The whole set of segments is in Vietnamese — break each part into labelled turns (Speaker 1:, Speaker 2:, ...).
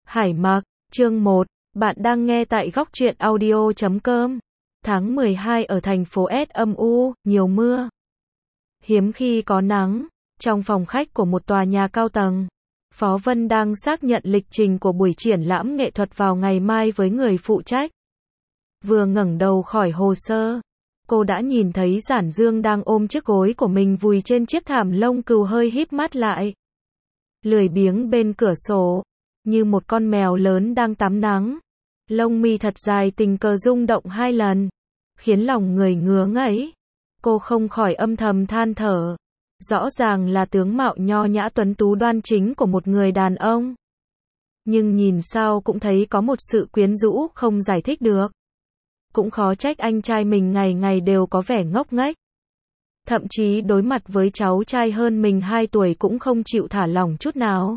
Speaker 1: Hải Mạc, chương 1, bạn đang nghe tại góc truyện audio.com. Tháng 12 ở thành phố S âm u, nhiều mưa. Hiếm khi có nắng, trong phòng khách của một tòa nhà cao tầng, Phó Vân đang xác nhận lịch trình của buổi triển lãm nghệ thuật vào ngày mai với người phụ trách. Vừa ngẩng đầu khỏi hồ sơ, cô đã nhìn thấy Giản Dương đang ôm chiếc gối của mình vùi trên chiếc thảm lông cừu hơi híp mắt lại. Lười biếng bên cửa sổ, như một con mèo lớn đang tắm nắng. Lông mi thật dài tình cờ rung động 2 lần, khiến lòng người ngứa ngáy. Cô không khỏi âm thầm than thở. Rõ ràng là tướng mạo nho nhã tuấn tú đoan chính của một người đàn ông. Nhưng nhìn sao cũng thấy có một sự quyến rũ không giải thích được. Cũng khó trách anh trai mình ngày ngày đều có vẻ ngốc nghếch. Thậm chí đối mặt với cháu trai hơn mình 2 tuổi cũng không chịu thả lỏng chút nào.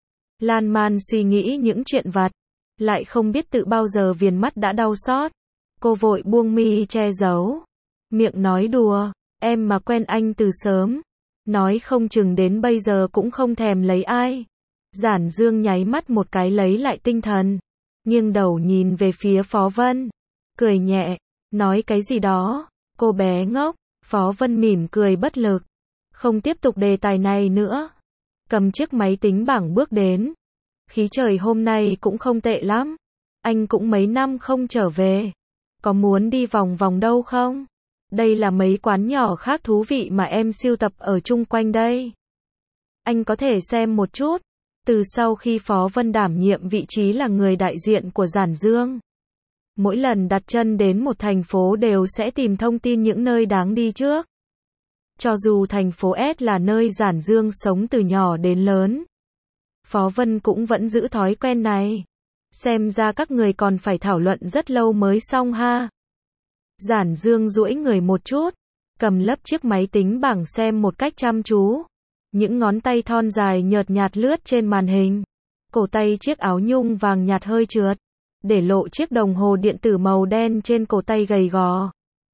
Speaker 1: Lan man suy nghĩ những chuyện vặt, lại không biết tự bao giờ viền mắt đã đau xót. Cô vội buông mi che giấu, miệng nói đùa, em mà quen anh từ sớm, nói không chừng đến bây giờ cũng không thèm lấy ai. Giản Dương nháy mắt một cái lấy lại tinh thần, nghiêng đầu nhìn về phía Phó Vân, cười nhẹ, nói cái gì đó, cô bé ngốc. Phó Vân mỉm cười bất lực, không tiếp tục đề tài này nữa. Cầm chiếc máy tính bảng bước đến. Khí trời hôm nay cũng không tệ lắm. Anh cũng mấy năm không trở về. Có muốn đi vòng vòng đâu không? Đây là mấy quán nhỏ khác thú vị mà em sưu tập ở chung quanh đây. Anh có thể xem một chút. Từ sau khi Phó Vân đảm nhiệm vị trí là người đại diện của Giản Dương, mỗi lần đặt chân đến một thành phố đều sẽ tìm thông tin những nơi đáng đi trước. Cho dù thành phố S là nơi Giản Dương sống từ nhỏ đến lớn, Phó Vân cũng vẫn giữ thói quen này. Xem ra các người còn phải thảo luận rất lâu mới xong ha. Giản Dương duỗi người một chút, cầm lấp chiếc máy tính bảng xem một cách chăm chú. Những ngón tay thon dài nhợt nhạt lướt trên màn hình. Cổ tay chiếc áo nhung vàng nhạt hơi trượt, để lộ chiếc đồng hồ điện tử màu đen trên cổ tay gầy gò.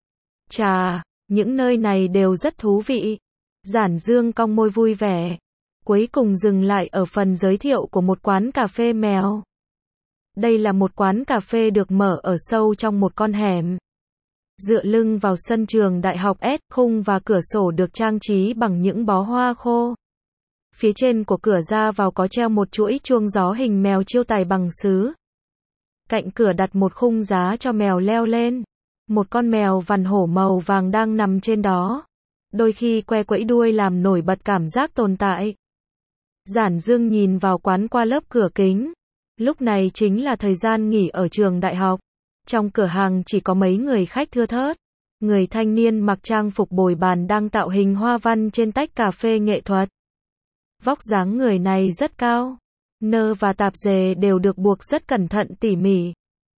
Speaker 1: Chà, những nơi này đều rất thú vị. Giản Dương cong môi vui vẻ, cuối cùng dừng lại ở phần giới thiệu của một quán cà phê mèo. Đây là một quán cà phê được mở ở sâu trong một con hẻm. Dựa lưng vào sân trường đại học S, khung và cửa sổ được trang trí bằng những bó hoa khô. Phía trên của cửa ra vào có treo một chuỗi chuông gió hình mèo chiêu tài bằng sứ. Cạnh cửa đặt một khung giá cho mèo leo lên. Một con mèo vằn hổ màu vàng đang nằm trên đó. Đôi khi que quẫy đuôi làm nổi bật cảm giác tồn tại. Giản Dương nhìn vào quán qua lớp cửa kính. Lúc này chính là thời gian nghỉ ở trường đại học. Trong cửa hàng chỉ có mấy người khách thưa thớt. Người thanh niên mặc trang phục bồi bàn đang tạo hình hoa văn trên tách cà phê nghệ thuật. Vóc dáng người này rất cao. Nơ và tạp dề đều được buộc rất cẩn thận tỉ mỉ.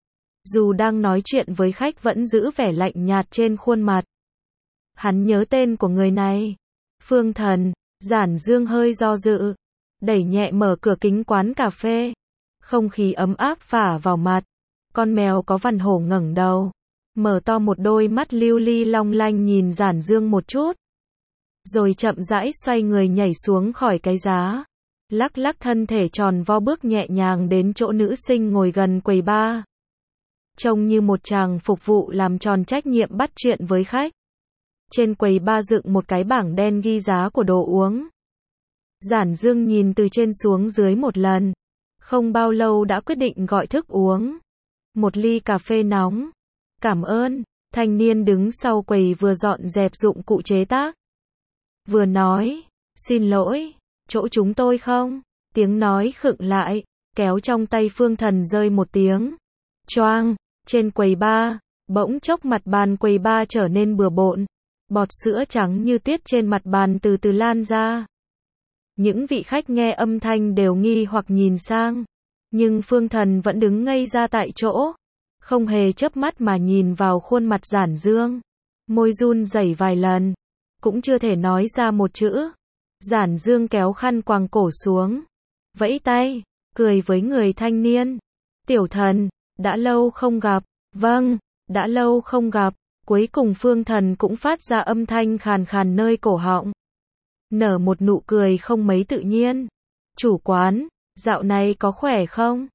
Speaker 1: Dù đang nói chuyện với khách vẫn giữ vẻ lạnh nhạt trên khuôn mặt. Hắn nhớ tên của người này. Phương Thần. Giản Dương hơi do dự, đẩy nhẹ mở cửa kính quán cà phê. Không khí ấm áp phả vào mặt. Con mèo có vằn hổ ngẩng đầu, mở to một đôi mắt lưu ly long lanh nhìn Giản Dương một chút. Rồi chậm rãi xoay người nhảy xuống khỏi cái giá. Lắc lắc thân thể tròn vo bước nhẹ nhàng đến chỗ nữ sinh ngồi gần quầy bar. Trông như một chàng phục vụ làm tròn trách nhiệm bắt chuyện với khách. Trên quầy bar dựng một cái bảng đen ghi giá của đồ uống. Giản Dương nhìn từ trên xuống dưới một lần. Không bao lâu đã quyết định gọi thức uống. Một ly cà phê nóng. Cảm ơn. Thanh niên đứng sau quầy vừa dọn dẹp dụng cụ chế tác, vừa nói, xin lỗi, chỗ chúng tôi không? Tiếng nói khựng lại, kéo trong tay Phương Thần rơi một tiếng. Choang, trên quầy bar, bỗng chốc mặt bàn quầy bar trở nên bừa bộn. Bọt sữa trắng như tuyết trên mặt bàn từ từ lan ra. Những vị khách nghe âm thanh đều nghi hoặc nhìn sang. Nhưng Phương Thần vẫn đứng ngây ra tại chỗ. Không hề chớp mắt mà nhìn vào khuôn mặt Giản Dương. Môi run rẩy vài lần. Cũng chưa thể nói ra một chữ. Giản Dương kéo khăn quàng cổ xuống. Vẫy tay, cười với người thanh niên. Tiểu Thần, đã lâu không gặp. Vâng, đã lâu không gặp. Cuối cùng Phương Thần cũng phát ra âm thanh khàn khàn nơi cổ họng. Nở một nụ cười không mấy tự nhiên. Chủ quán, dạo này có khỏe không?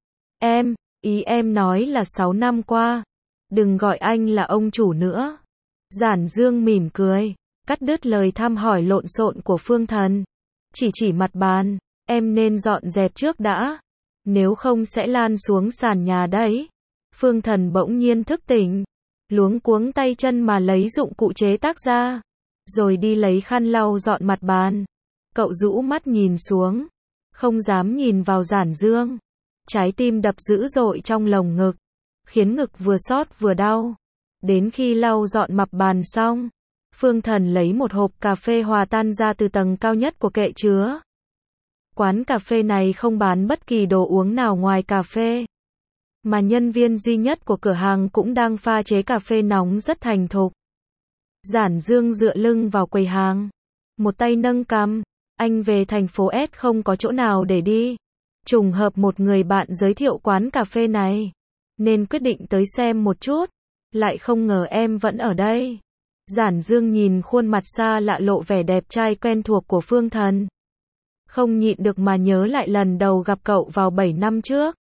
Speaker 1: Ý em nói là 6 năm qua. Đừng gọi anh là ông chủ nữa. Giản Dương mỉm cười, cắt đứt lời thăm hỏi lộn xộn của Phương Thần. Chỉ mặt bàn, em nên dọn dẹp trước đã. Nếu không sẽ lan xuống sàn nhà đấy. Phương Thần bỗng nhiên thức tỉnh, luống cuống tay chân mà lấy dụng cụ chế tác ra, rồi đi lấy khăn lau dọn mặt bàn. Cậu rũ mắt nhìn xuống, không dám nhìn vào Giản Dương. Trái tim đập dữ dội trong lồng ngực, khiến ngực vừa xót vừa đau. Đến khi lau dọn mặt bàn xong, Phương Thần lấy một hộp cà phê hòa tan ra từ tầng cao nhất của kệ chứa. Quán cà phê này không bán bất kỳ đồ uống nào ngoài cà phê, mà nhân viên duy nhất của cửa hàng cũng đang pha chế cà phê nóng rất thành thục. Giản Dương dựa lưng vào quầy hàng, một tay nâng cằm. Anh về thành phố S không có chỗ nào để đi. Trùng hợp một người bạn giới thiệu quán cà phê này, nên quyết định tới xem một chút. Lại không ngờ em vẫn ở đây. Giản Dương nhìn khuôn mặt xa lạ lộ vẻ đẹp trai quen thuộc của Phương Thần, không nhịn được mà nhớ lại lần đầu gặp cậu vào 7 năm trước.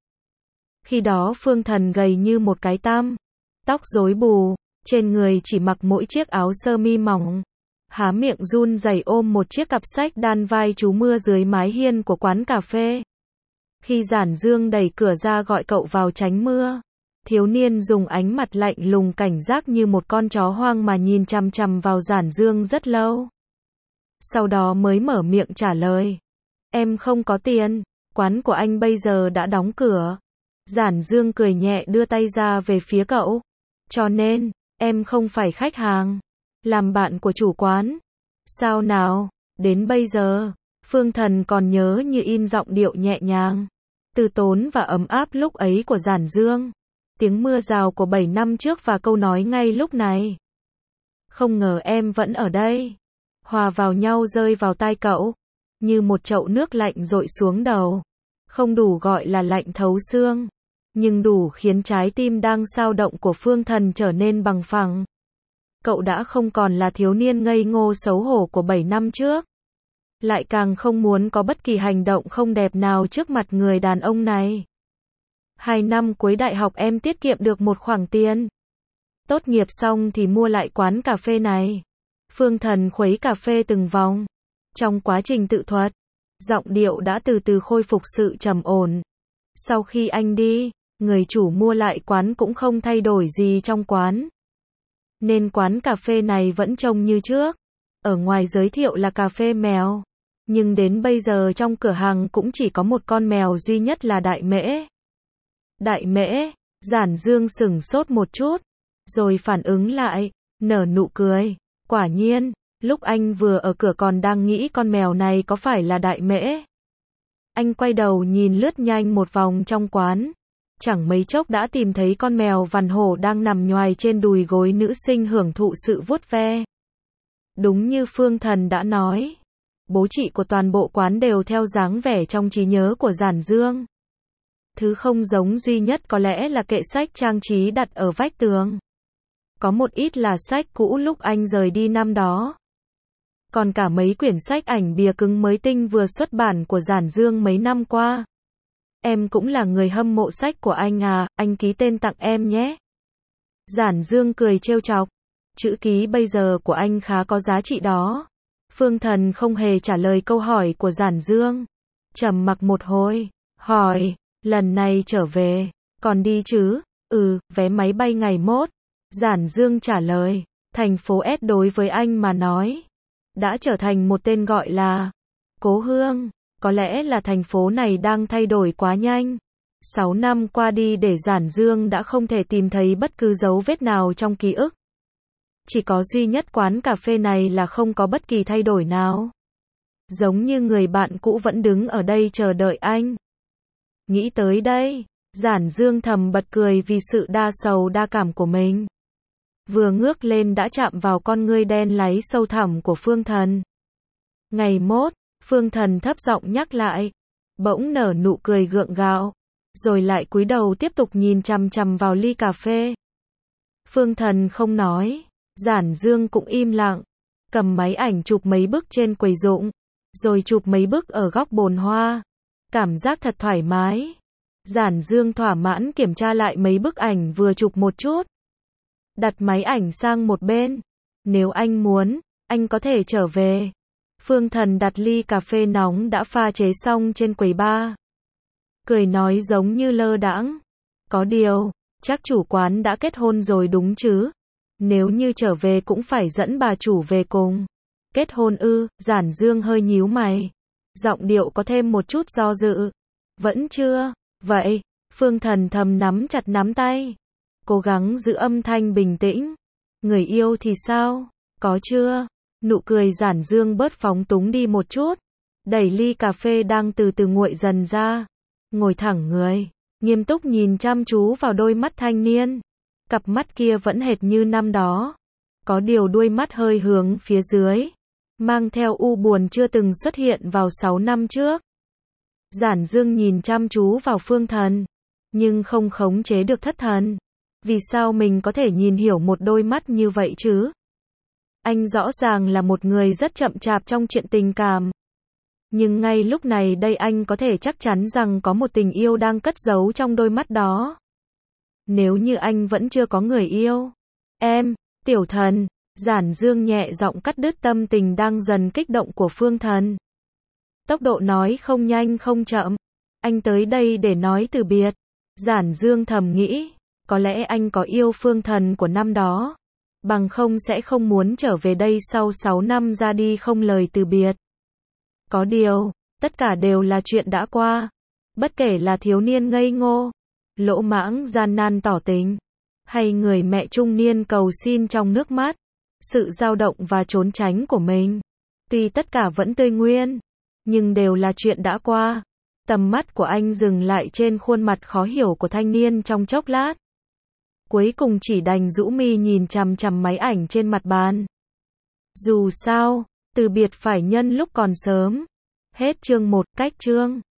Speaker 1: Khi đó Phương Thần gầy như một cái tăm, tóc rối bù, trên người chỉ mặc mỗi chiếc áo sơ mi mỏng, há miệng run rẩy ôm một chiếc cặp sách đan vai trú mưa dưới mái hiên của quán cà phê. Khi Giản Dương đẩy cửa ra gọi cậu vào tránh mưa, thiếu niên dùng ánh mặt lạnh lùng cảnh giác như một con chó hoang mà nhìn chằm chằm vào Giản Dương rất lâu. Sau đó mới mở miệng trả lời. Em không có tiền, quán của anh bây giờ đã đóng cửa. Giản Dương cười nhẹ đưa tay ra về phía cậu. Cho nên, em không phải khách hàng, làm bạn của chủ quán. Sao nào, đến bây giờ, Phương Thần còn nhớ như in giọng điệu nhẹ nhàng, từ tốn và ấm áp lúc ấy của Giản Dương. Tiếng mưa rào của 7 năm trước và câu nói ngay lúc này. Không ngờ em vẫn ở đây. Hòa vào nhau rơi vào tai cậu, như một chậu nước lạnh dội xuống đầu. Không đủ gọi là lạnh thấu xương, nhưng đủ khiến trái tim đang xao động của Phương Thần trở nên bằng phẳng. Cậu đã không còn là thiếu niên ngây ngô xấu hổ của 7 năm trước. Lại càng không muốn có bất kỳ hành động không đẹp nào trước mặt người đàn ông này. 2 năm cuối đại học em tiết kiệm được một khoản tiền. Tốt nghiệp xong thì mua lại quán cà phê này. Phương Thần khuấy cà phê từng vòng. Trong quá trình tự thuật, giọng điệu đã từ từ khôi phục sự trầm ổn. Sau khi anh đi, người chủ mua lại quán cũng không thay đổi gì trong quán, nên quán cà phê này vẫn trông như trước. Ở ngoài giới thiệu là cà phê mèo, nhưng đến bây giờ trong cửa hàng cũng chỉ có một con mèo duy nhất là Đại Mễ. Đại Mễ, Giản Dương sửng sốt một chút, rồi phản ứng lại, nở nụ cười. Quả nhiên, lúc anh vừa ở cửa còn đang nghĩ con mèo này có phải là Đại Mễ. Anh quay đầu nhìn lướt nhanh một vòng trong quán, chẳng mấy chốc đã tìm thấy con mèo vằn hổ đang nằm nhoài trên đùi gối nữ sinh hưởng thụ sự vuốt ve. Đúng như Phương Thần đã nói, bố trí của toàn bộ quán đều theo dáng vẻ trong trí nhớ của Giản Dương. Thứ không giống duy nhất có lẽ là kệ sách trang trí đặt ở vách tường. Có một ít là sách cũ lúc anh rời đi năm đó. Còn cả mấy quyển sách ảnh bìa cứng mới tinh vừa xuất bản của Giản Dương mấy năm qua. Em cũng là người hâm mộ sách của anh à, anh ký tên tặng em nhé. Giản Dương cười trêu chọc. Chữ ký bây giờ của anh khá có giá trị đó. Phương Thần không hề trả lời câu hỏi của Giản Dương. Trầm mặc một hồi, hỏi, lần này trở về, còn đi chứ? Vé máy bay ngày mốt. Giản Dương trả lời, thành phố S đối với anh mà nói, đã trở thành một tên gọi là cố hương. Có lẽ là thành phố này đang thay đổi quá nhanh. 6 năm qua đi để Giản Dương đã không thể tìm thấy bất cứ dấu vết nào trong ký ức. Chỉ có duy nhất quán cà phê này là không có bất kỳ thay đổi nào. Giống như người bạn cũ vẫn đứng ở đây chờ đợi anh. Nghĩ tới đây, Giản Dương thầm bật cười vì sự đa sầu đa cảm của mình. Vừa ngước lên đã chạm vào con ngươi đen láy sâu thẳm của Phương Thần. Ngày mốt, Phương Thần thấp giọng nhắc lại, bỗng nở nụ cười gượng gạo, rồi lại cúi đầu tiếp tục nhìn chằm chằm vào ly cà phê. Phương Thần không nói, Giản Dương cũng im lặng, cầm máy ảnh chụp mấy bức trên quầy dụng, rồi chụp mấy bức ở góc bồn hoa. Cảm giác thật thoải mái. Giản Dương thỏa mãn kiểm tra lại mấy bức ảnh vừa chụp một chút. Đặt máy ảnh sang một bên. Nếu anh muốn, anh có thể trở về. Phương Thần đặt ly cà phê nóng đã pha chế xong trên quầy bar. Cười nói giống như lơ đãng. Có điều, chắc chủ quán đã kết hôn rồi đúng chứ? Nếu như trở về cũng phải dẫn bà chủ về cùng. Kết hôn ư? Giản Dương hơi nhíu mày. Giọng điệu có thêm một chút do dự. Vẫn chưa. Vậy, Phương Thần thầm nắm chặt nắm tay. Cố gắng giữ âm thanh bình tĩnh. Người yêu thì sao? Có chưa? Nụ cười Giản Dương bớt phóng túng đi một chút. Đẩy ly cà phê đang từ từ nguội dần ra. Ngồi thẳng người. Nghiêm túc nhìn chăm chú vào đôi mắt thanh niên. Cặp mắt kia vẫn hệt như năm đó. Có điều đuôi mắt hơi hướng phía dưới. Mang theo u buồn chưa từng xuất hiện vào 6 năm trước. Giản Dương nhìn chăm chú vào Phương Thần. Nhưng không khống chế được thất thần. Vì sao mình có thể nhìn hiểu một đôi mắt như vậy chứ? Anh rõ ràng là một người rất chậm chạp trong chuyện tình cảm. Nhưng ngay lúc này đây anh có thể chắc chắn rằng có một tình yêu đang cất giấu trong đôi mắt đó. Nếu như anh vẫn chưa có người yêu. Em, Tiểu Thần. Giản Dương nhẹ giọng cắt đứt tâm tình đang dần kích động của Phương Thần. Tốc độ nói không nhanh không chậm. Anh tới đây để nói từ biệt. Giản Dương thầm nghĩ. Có lẽ anh có yêu Phương Thần của năm đó. Bằng không sẽ không muốn trở về đây sau 6 năm ra đi không lời từ biệt. Có điều, tất cả đều là chuyện đã qua. Bất kể là thiếu niên ngây ngô, lỗ mãng gian nan tỏ tình, hay người mẹ trung niên cầu xin trong nước mắt, sự dao động và trốn tránh của mình. Tuy tất cả vẫn tươi nguyên, nhưng đều là chuyện đã qua. Tầm mắt của anh dừng lại trên khuôn mặt khó hiểu của thanh niên trong chốc lát. Cuối cùng chỉ đành rũ mi nhìn chằm chằm máy ảnh trên mặt bàn. Dù sao, từ biệt phải nhân lúc còn sớm. Hết chương 1, cách chương.